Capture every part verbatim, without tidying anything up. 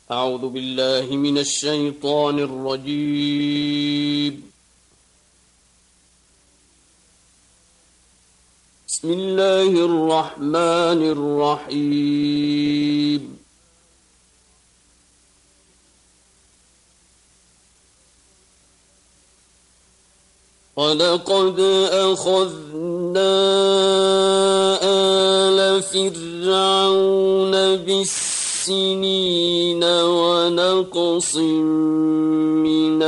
أعوذ بالله من الشيطان الرجيم. بسم الله الرحمن الرحيم. ولقد أخذنا آل فرعون بالسنين ونقص من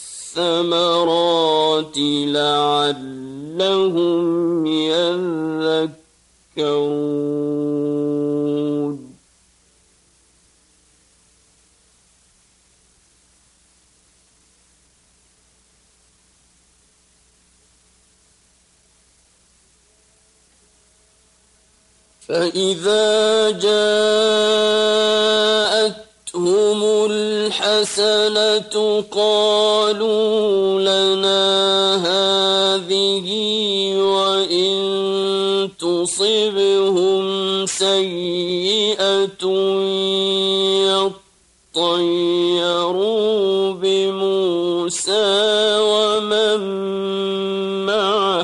الثمرات لعلهم يذكرون. فإذا جاءتهم الحسنة قالوا لنا هذه وإن تصبهم سيئة يطيروا بموسى ومن معه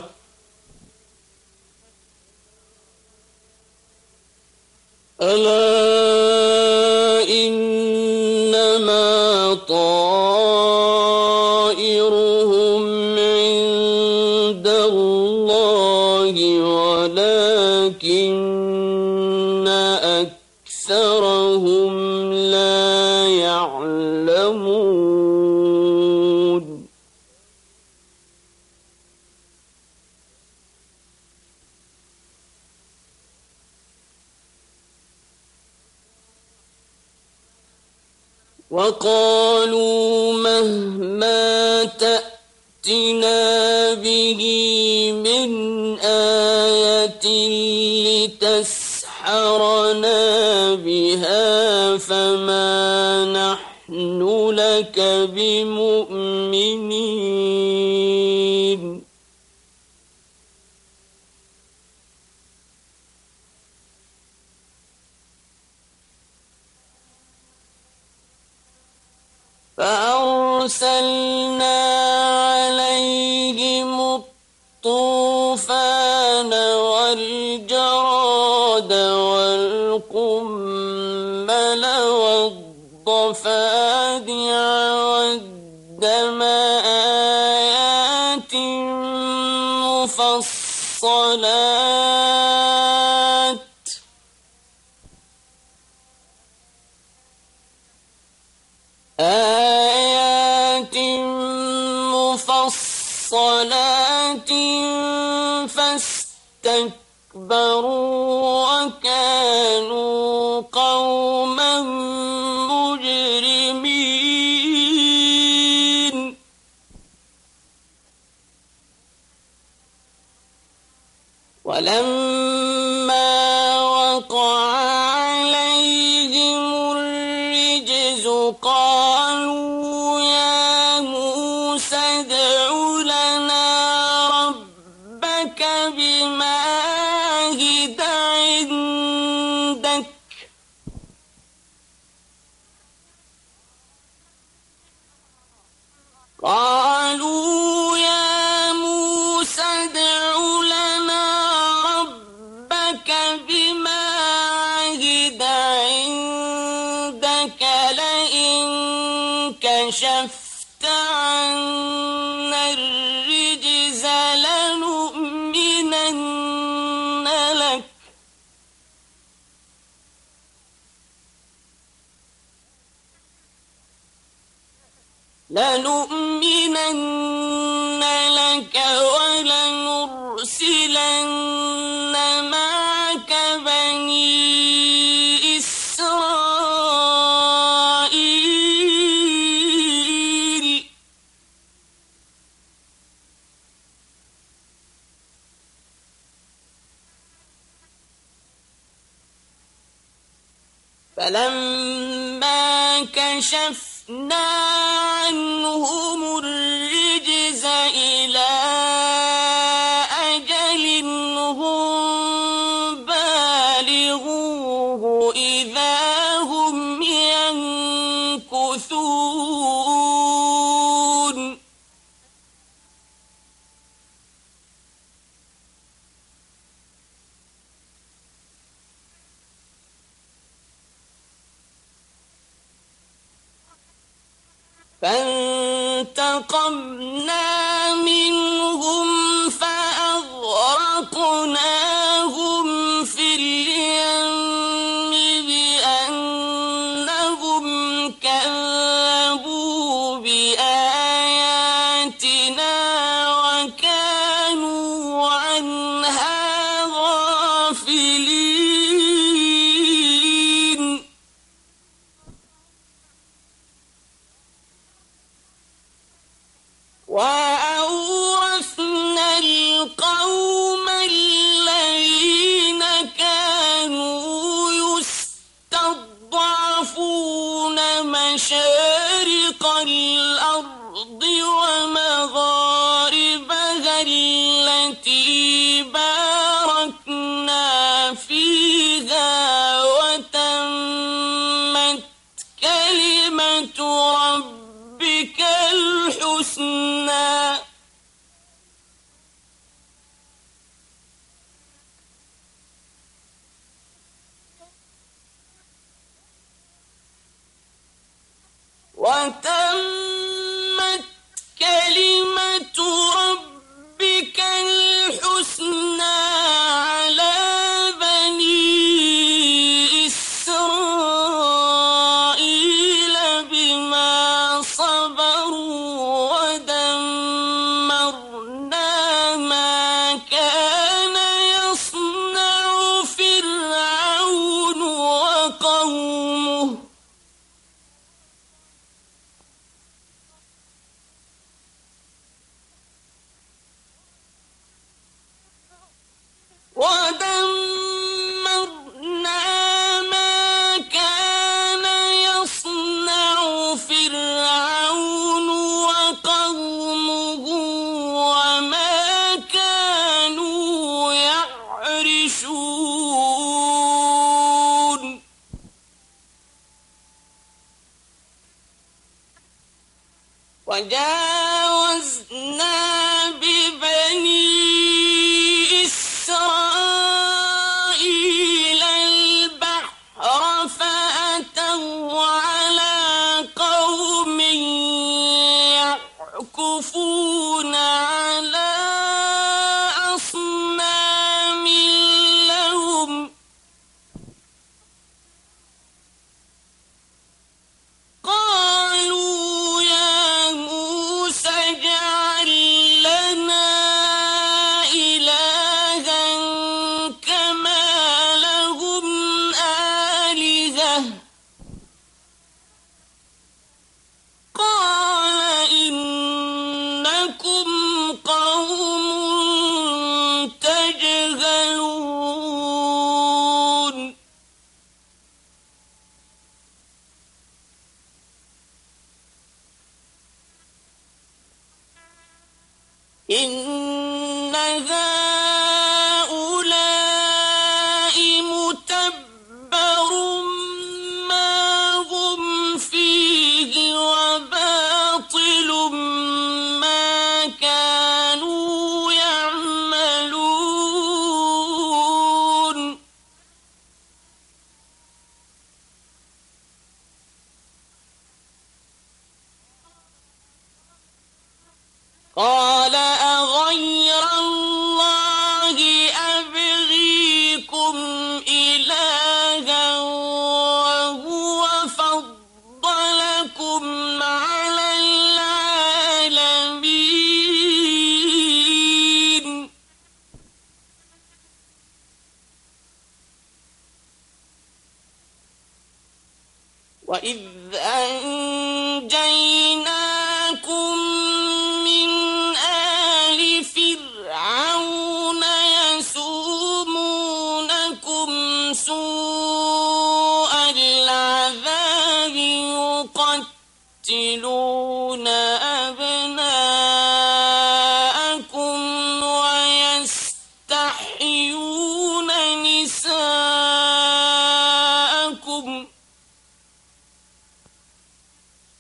ألا إنما طائرهم عند الله ولكن أكثرهم لا يعلمون. وقالوا مهما تأتنا به من آية لتسحرنا بها فما نحن لك بمؤمنين. فأرسلنا عليهم الطوفان والجراد والقمل والضفادع والدم آيات مفصلات آيات مفصلات فاستكبروا وكانوا قوما مجرمين. ولما وقع عليهم الرجز قالوا يا موسى ادع لنا ربك بما عهد عندك قالوا يا موسى ادع لنا ربك بما عهد عندك لئن كشفت عنا الرجز لنؤمنن لك لنؤمنن لك ولنرسلن معك بني إسرائيل. فلما كشفنا عنهم الرجز إلى أجل هم بالغوه إذا هم ينكثون. ينكثون فانتقمنا منهم فأغرقناهم في اليم بأنهم كذبوا بآياتنا وكانوا عنها غافلين وأورثنا القوم الذين كانوا يستضعفون مشارق الأرض ومغاربها التي باركنا فيها وتمت كلمة ربك الحسنى وتمت كلمة ربك الحسنى على بني إسرائيل بما صبروا ودمرنا ما كان يصنع فرعون وقومه ودمرنا ما كان يصنع فرعون وقومه وما كانوا يعرشون وجاوزنا ببني إسرائيل البحر فأتوا على قوم يعكفون على أصنام لهم قالوا يا موسى اجعل لنا إلها كما لهم آلهة قال إنكم قوم تجهلون إن هؤلاء متبر ما هم فيه وباطل ما كانوا يعملون قال أغير الله أبغيكم إلها وهو فضلكم على العالمين وإذ أنجيناكم من آل فرعون يسومونكم سوء العذاب يقتلون أبناءكم ويستحيون نساءكم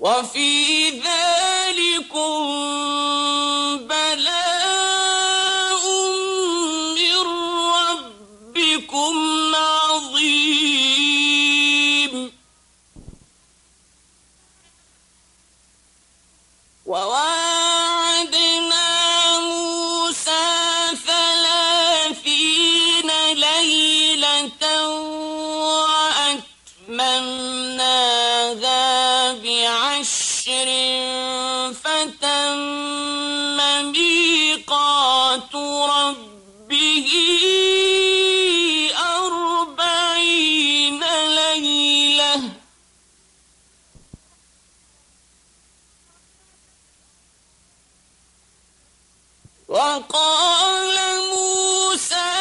وفي ذلكم بلاء من ربكم عظيم. وواعدنا موسى ثلاثين ليلة وأتممناها بعشر فتم ميقات ربه أربعين ليلة. وقال موسى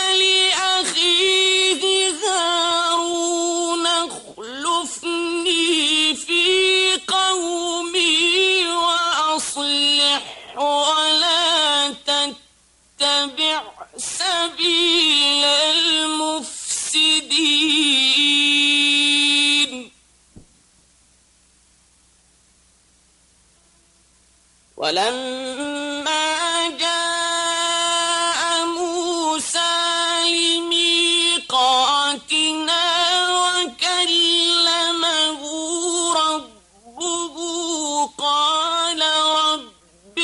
لأخيه هارون اخلفني في قومي وأصلح ولا تتبع سبيل المفسدين. ولما جاء موسى لميقاتنا وكلمه ربه قال رب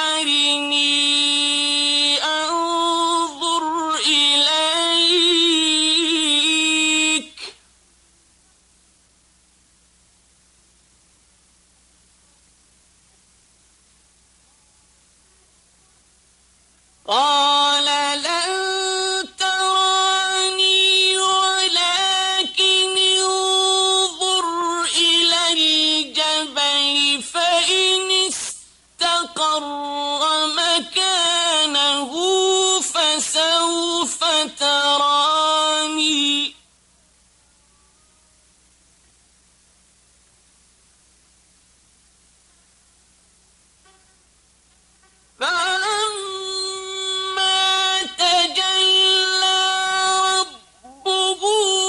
أرني أنظر إليك. قال لن تراني ولكن انظر إلى الجبل فإن استقر مكانه فسوف تراني. فلما تجلى ربه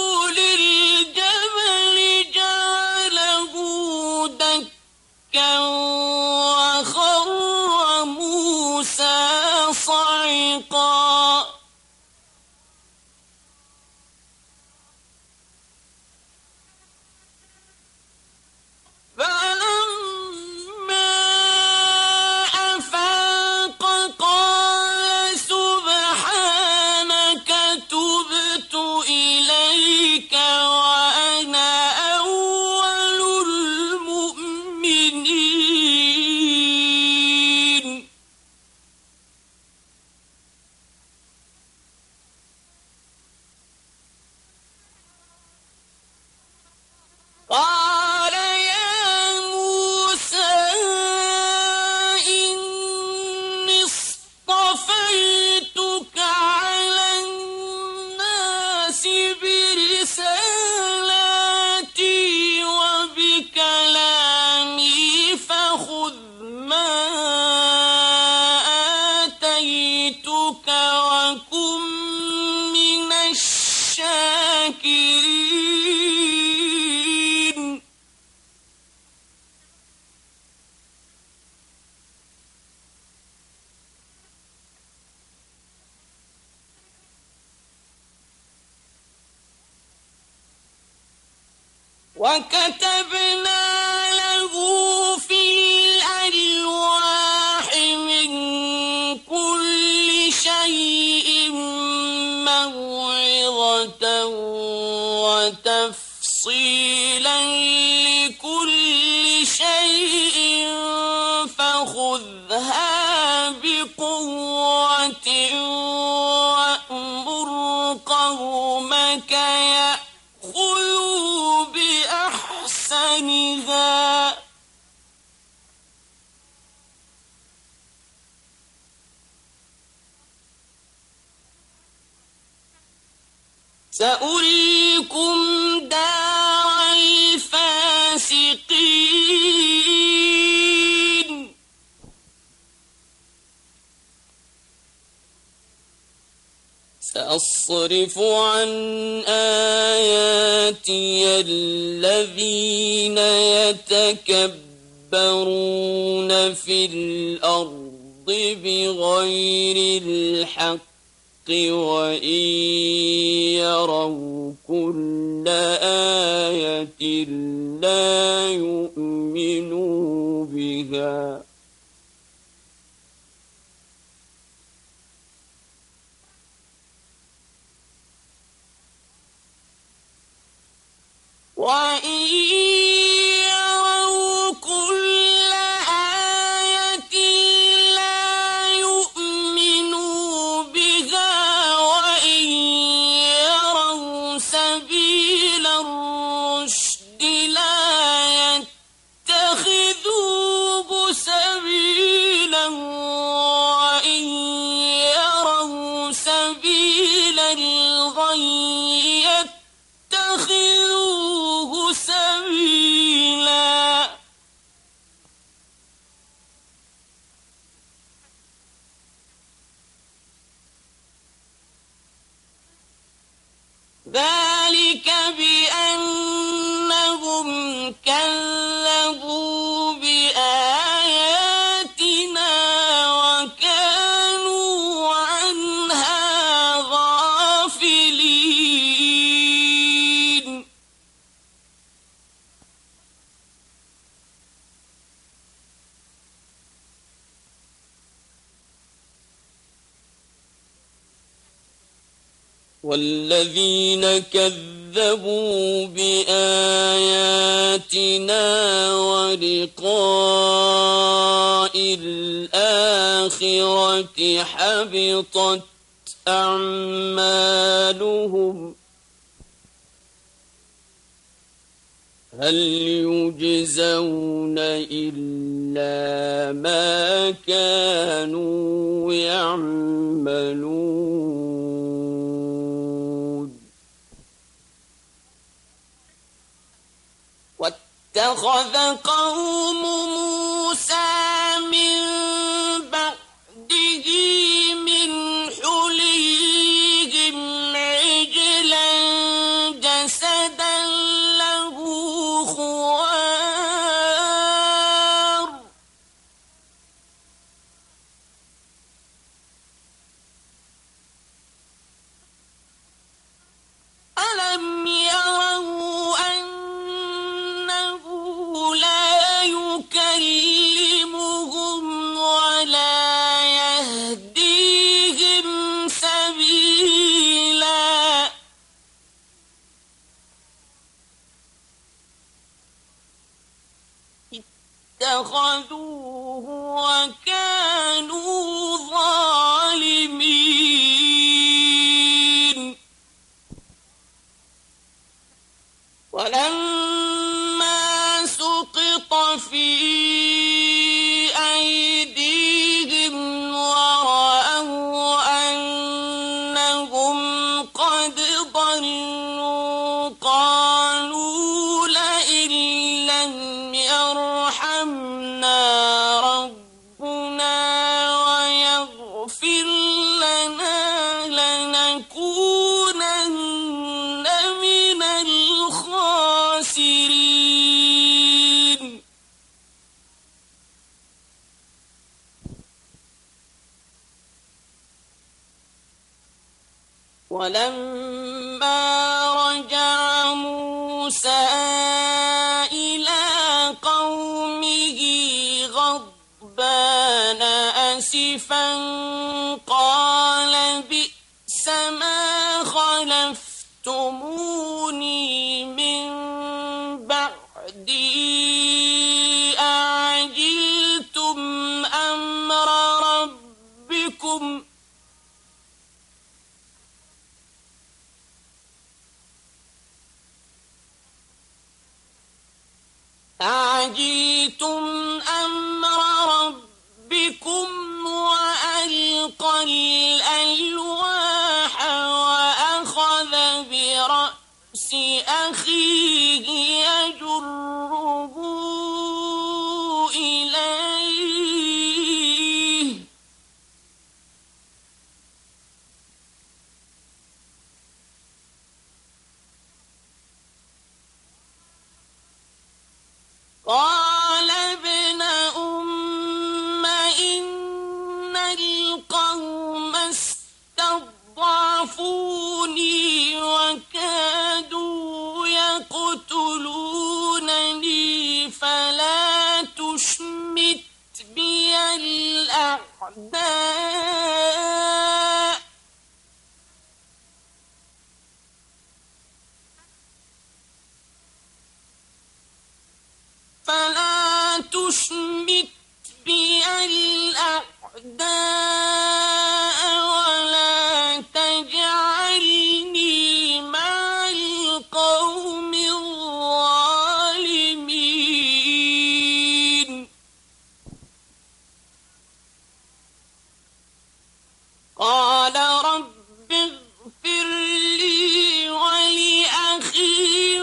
للجبل جعله دكا وخر موسى صعقا. فلما أفاق قال سبحانك تبت إليك وأنا أول المؤمنين. قال يا موسى إني اصطفيتك على الناس برسالاتي وبكلامي فخذ ما آتيتك وكن من الشاكرين. وكتبنا له في الألواح من كل شيء موعظة وتفصيلا لكل شيء فخذها بقوة وأمر قومك يأخذوا بأحسنها. سأريكم دار الفاسقين. سأصرف عن آياتي الذين يتكبرون يتكبرون في الأرض بغير الحق وإن يروا كل آية لا يؤمنوا بها وإن يروا كل آية لا يؤمنوا بها وإن يروا سبيل الرشد لا يتخذوه سبيلا وإن يروا سبيل الغي يتخذوه سبيلا ذلك بأنهم كذبوا بآياتنا وكانوا عنها غافلين والذين كذبوا بآياتنا ولقاء الآخرة حبطت أعمالهم هل يجزون إلا ما كانوا يعملون واتخذ قوم موسى من بعده من حليهم عجلا جسدا له خوار ألم يروا أنه لا يكلمهم ولا يهديهم سبيلا اتخذوه وكانوا ظالمين ولما سقط في أيديهم ورأوا أنهم قد ضلوا قالوا لئن لم يرحمنا ربنا ويغفر لنا لنكونن من الخاسرين ولما رجع موسى إلى قومه غضبان آسفا قال بئس ما خلفتموني من بعدي أعجلتم أمر ربكم أعجلتم أمر ربكم وألقى الألواح وأخذ برأس أخيه يجره إليه قال ابن خافوني وكادوا يقتلونني فلا تشمت بي الأعداء فلا تشمت بي الأعداء ولا تجعلني مع القوم الظالمين قال رب اغفر لي ولأخي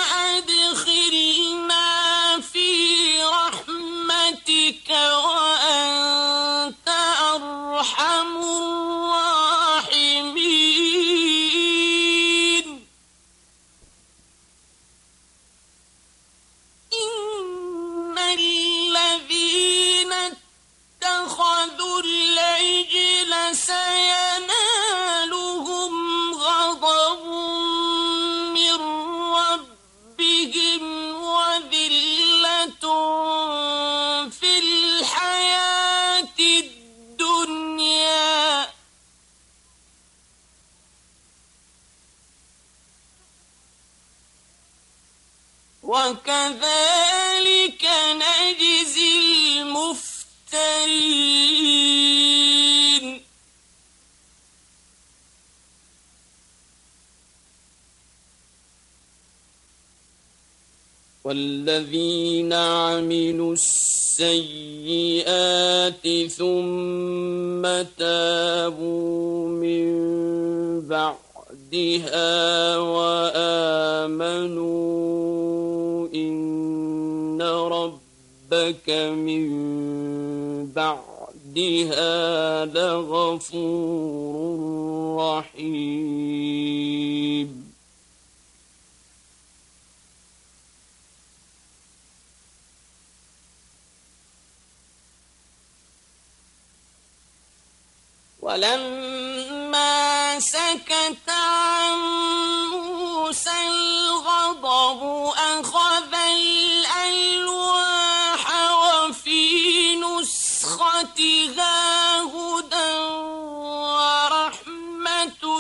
وأدخلنا في رحمتك وأنت أرحم الراحمين إن الذين اتخذوا العجل سينالهم غضب من ربهم وذلة في الحياة الدنيا وكذلك نجزي المفترين والذين عملوا السيئات ثم تابوا من بعدها وآمنوا إن ربك من بعدها لغفور رحيم ولما سكت عن موسى الغضب أخذ الألواح وفي نسختها هدى ورحمة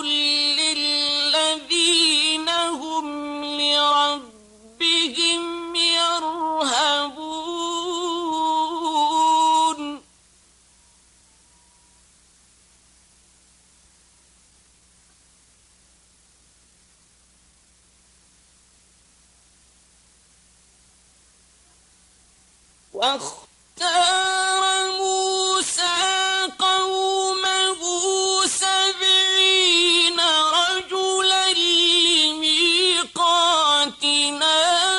للذين هم لربهم يرهبون واختار موسى قومه سبعين رجلا لميقاتنا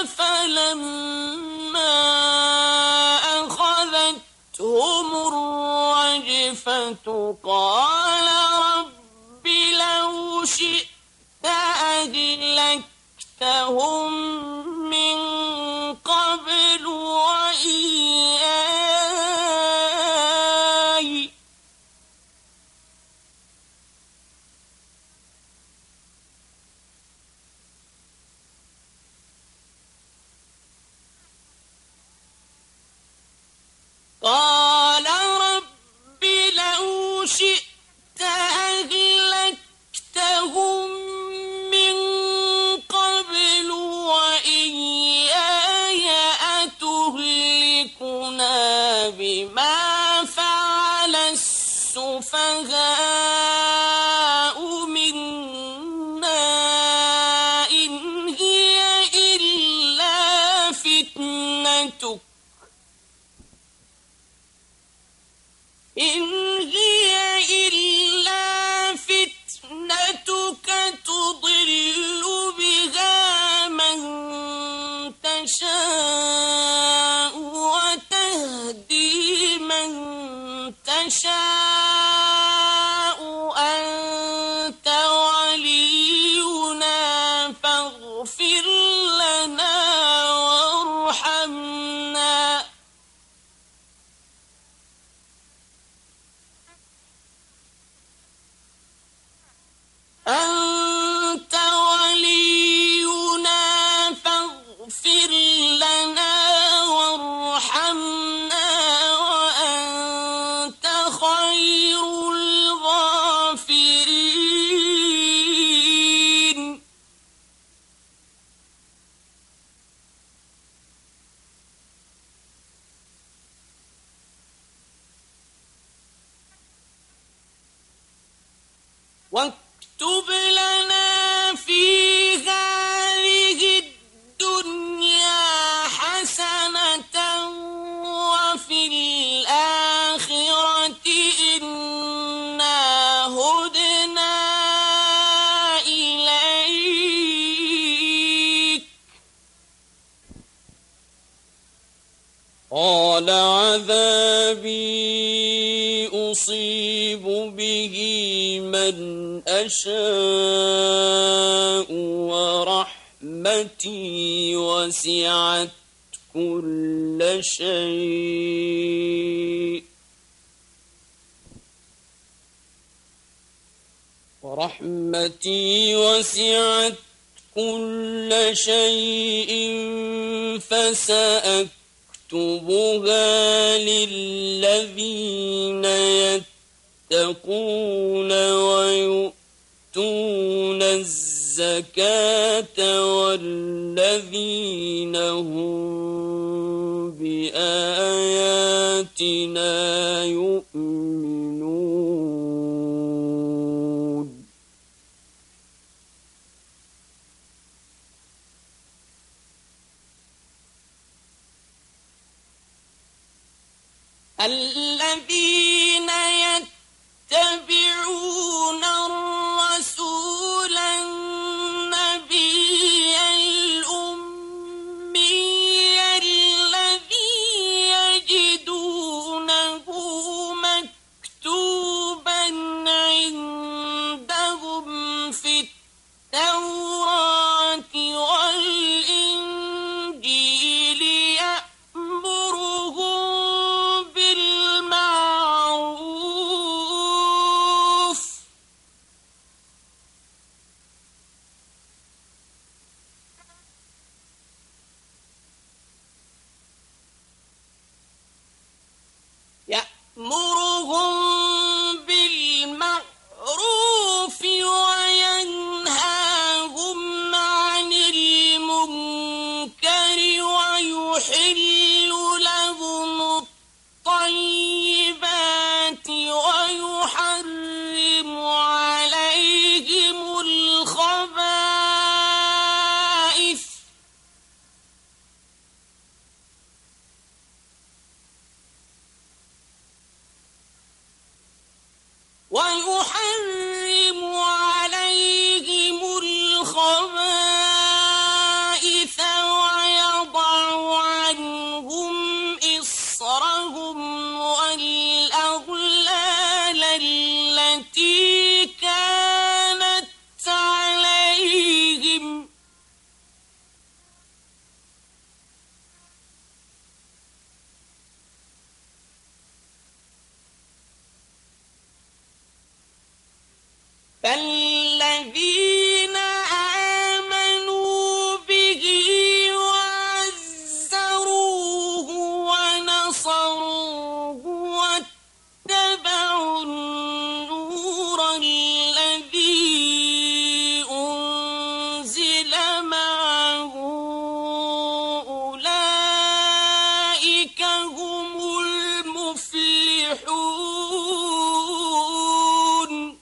فلما أخذتهم الرجفة قال رب لو شئت أهلكتهم من قبل وإياي قال رب لو شئت أهلكتهم من قبل وإياي أتهلكنا بما فعل السفهاء منا إن هي إلا فتنتك إن هي إلا فتنتك تضل بها من تشاء وتهدي من تشاء أنت ولينا فاغفر لنا وارحمنا واكتب لنا في هذه الدنيا حسنة وفي الآخرة إنا هدنا إليك. قال عذابي أصيب به من أشاء ورحمتي وسعت كل شيء ورحمتي وسعت كل شيء فسأكتبها للذين يتقون ويؤتون الزكاة والذين هم بآياتنا يؤمنون. الذين يتبعون الرسول النبي الأمي الذي يجدونه مكتوبا عندهم في التوراة والإنجيل يأمرهم يأمرهم بالمعروف وينهاهم عن المنكر ويحل لهم الطيبات ويحرم عليهم الخبائث ويحرم عليهم الخبائث ويضع عنهم إصرهم والأغلال التي كانت عليهم فالذين آمنوا به وعزروه ونصروه واتبعوا النور الذي أنزل معه أولئك هم المفلحون.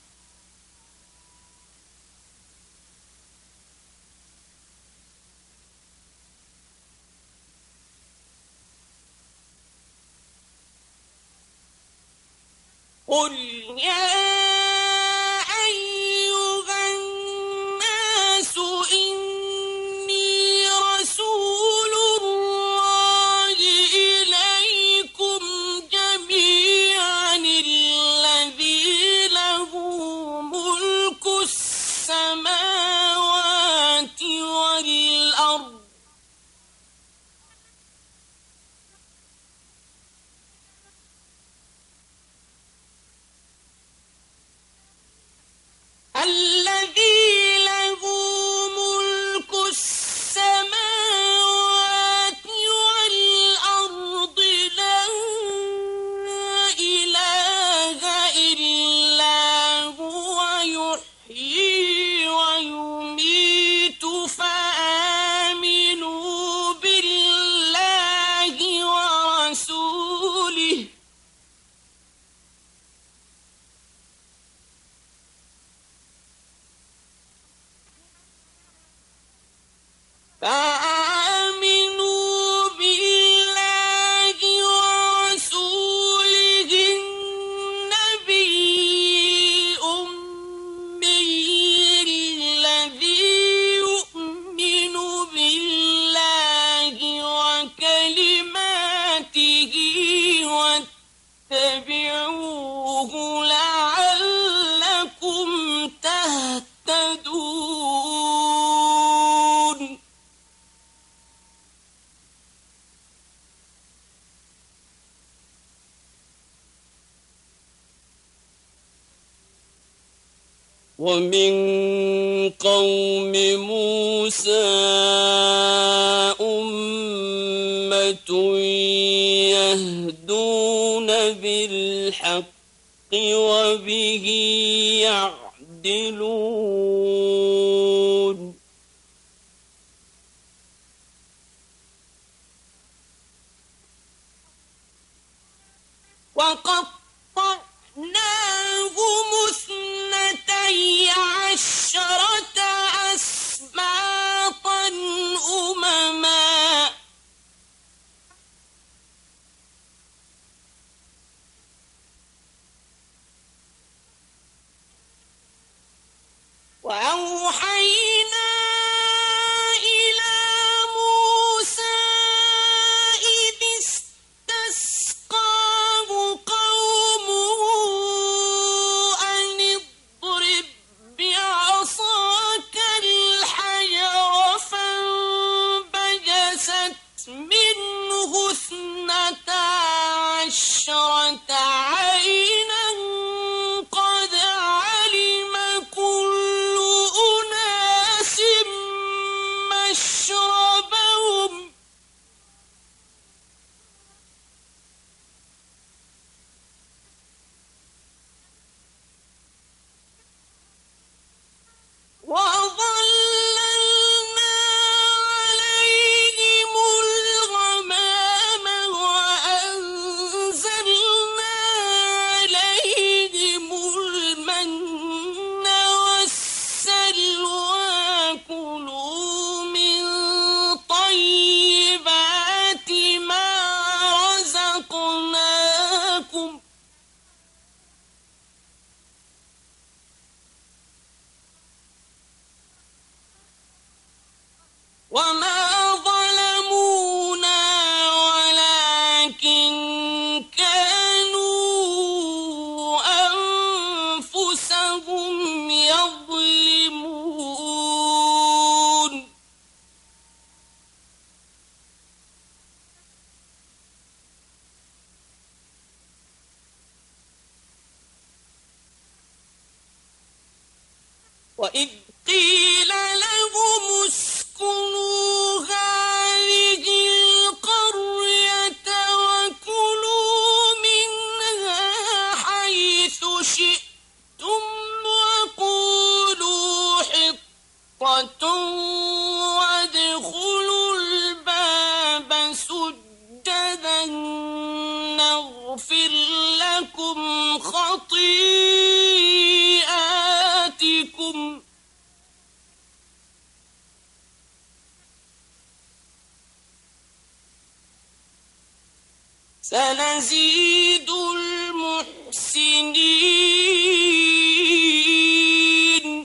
قل يا أيها الناس إني رسول الله إليكم جميعا الذي له ملك السماوات والأرض فآمنوا بالله ورسوله النبي الأمي الذي يؤمن بالله وكلماته واتبعوه لعلكم تهتدون. ومن قوم موسى أمة يهدون بالحق وبه يعدلون. وقطعناهم اثنتي عشرة أسباطا أمما وأوحينا إلى موسى إذ استسقاه قومه أن اضرب بعصاك الحجر فانبجست منه اثنتا عشرة عينا قد علم كل أناس مشربهم وظللنا عليهم الغمام وأنزلنا عليهم المن والسلوى كلوا من طيبات ما رزقناكم وما ظلمونا ولكن كانوا أنفسهم يظلمون. وإذ قيل لهم اسكنوا هذه القرية وكلوا منها حيث شئتم وقولوا حطة وادخلوا الباب سجدا نغفر لكم خطيئاتكم سنزيد المحسنين.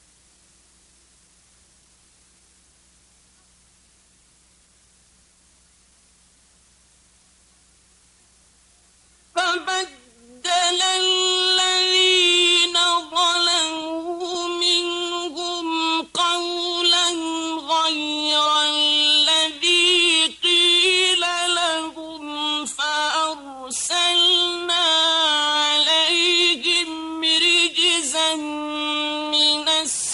فبدل الذين ظلموا منهم قولا غير الذي قيل لهم فأرسلنا عليهم رجزا من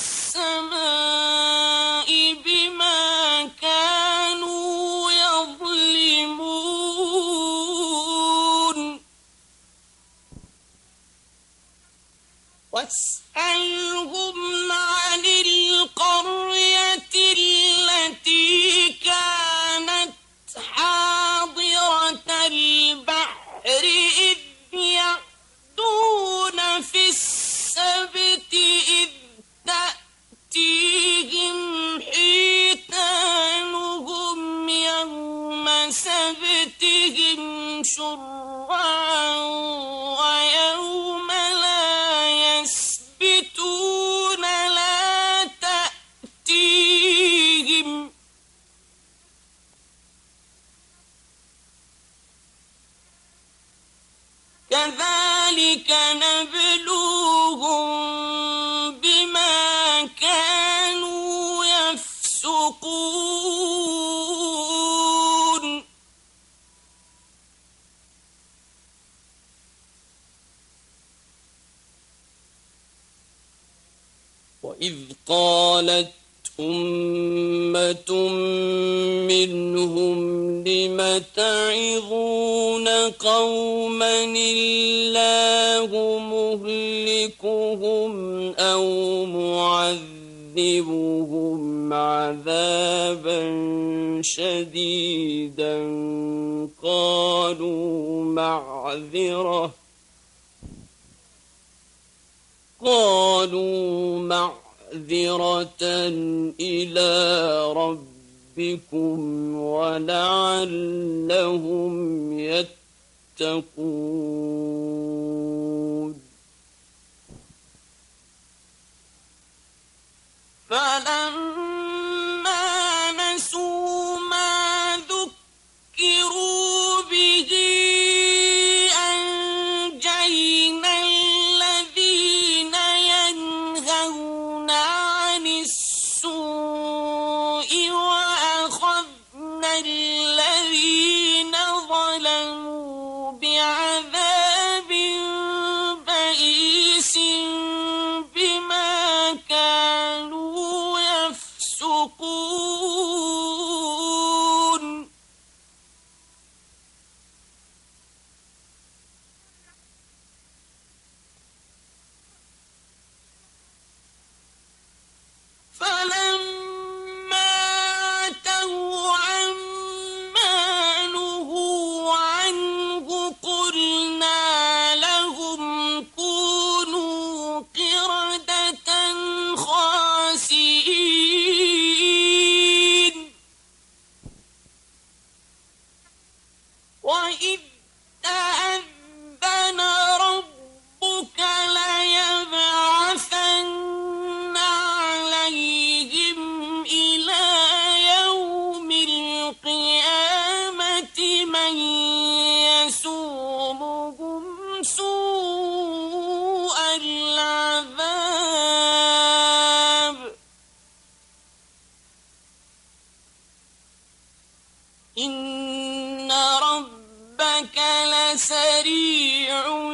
السماء بما كانوا يظلمون. واسألهم عن القرية التي كانت حاضرة البحر إذ يعدون في السبت إذ تأتيهم حيتانهم نبلوهم بما كانوا يفسقون وإذ قالت أمة منهم لم تعظون قوما الله مهلكهم أو معذبهم عذابا شديدا قالوا معذرة قالوا معذرة إلى ربكم ولعلهم يتقون فلما نسوا ما ذكروا به أنجينا الذين ينهون عن السوء وأخذنا الذين ظلموا بعذاب بئيس بما كانوا يفسقون فلما عتوا عما نهوا عنه قلنا لهم كونوا قردة خاسئين وإذ تأذن ربك ليبعثن عليهم إلى يوم القيامة من يسومهم سوء العذاب إن ربك لسريع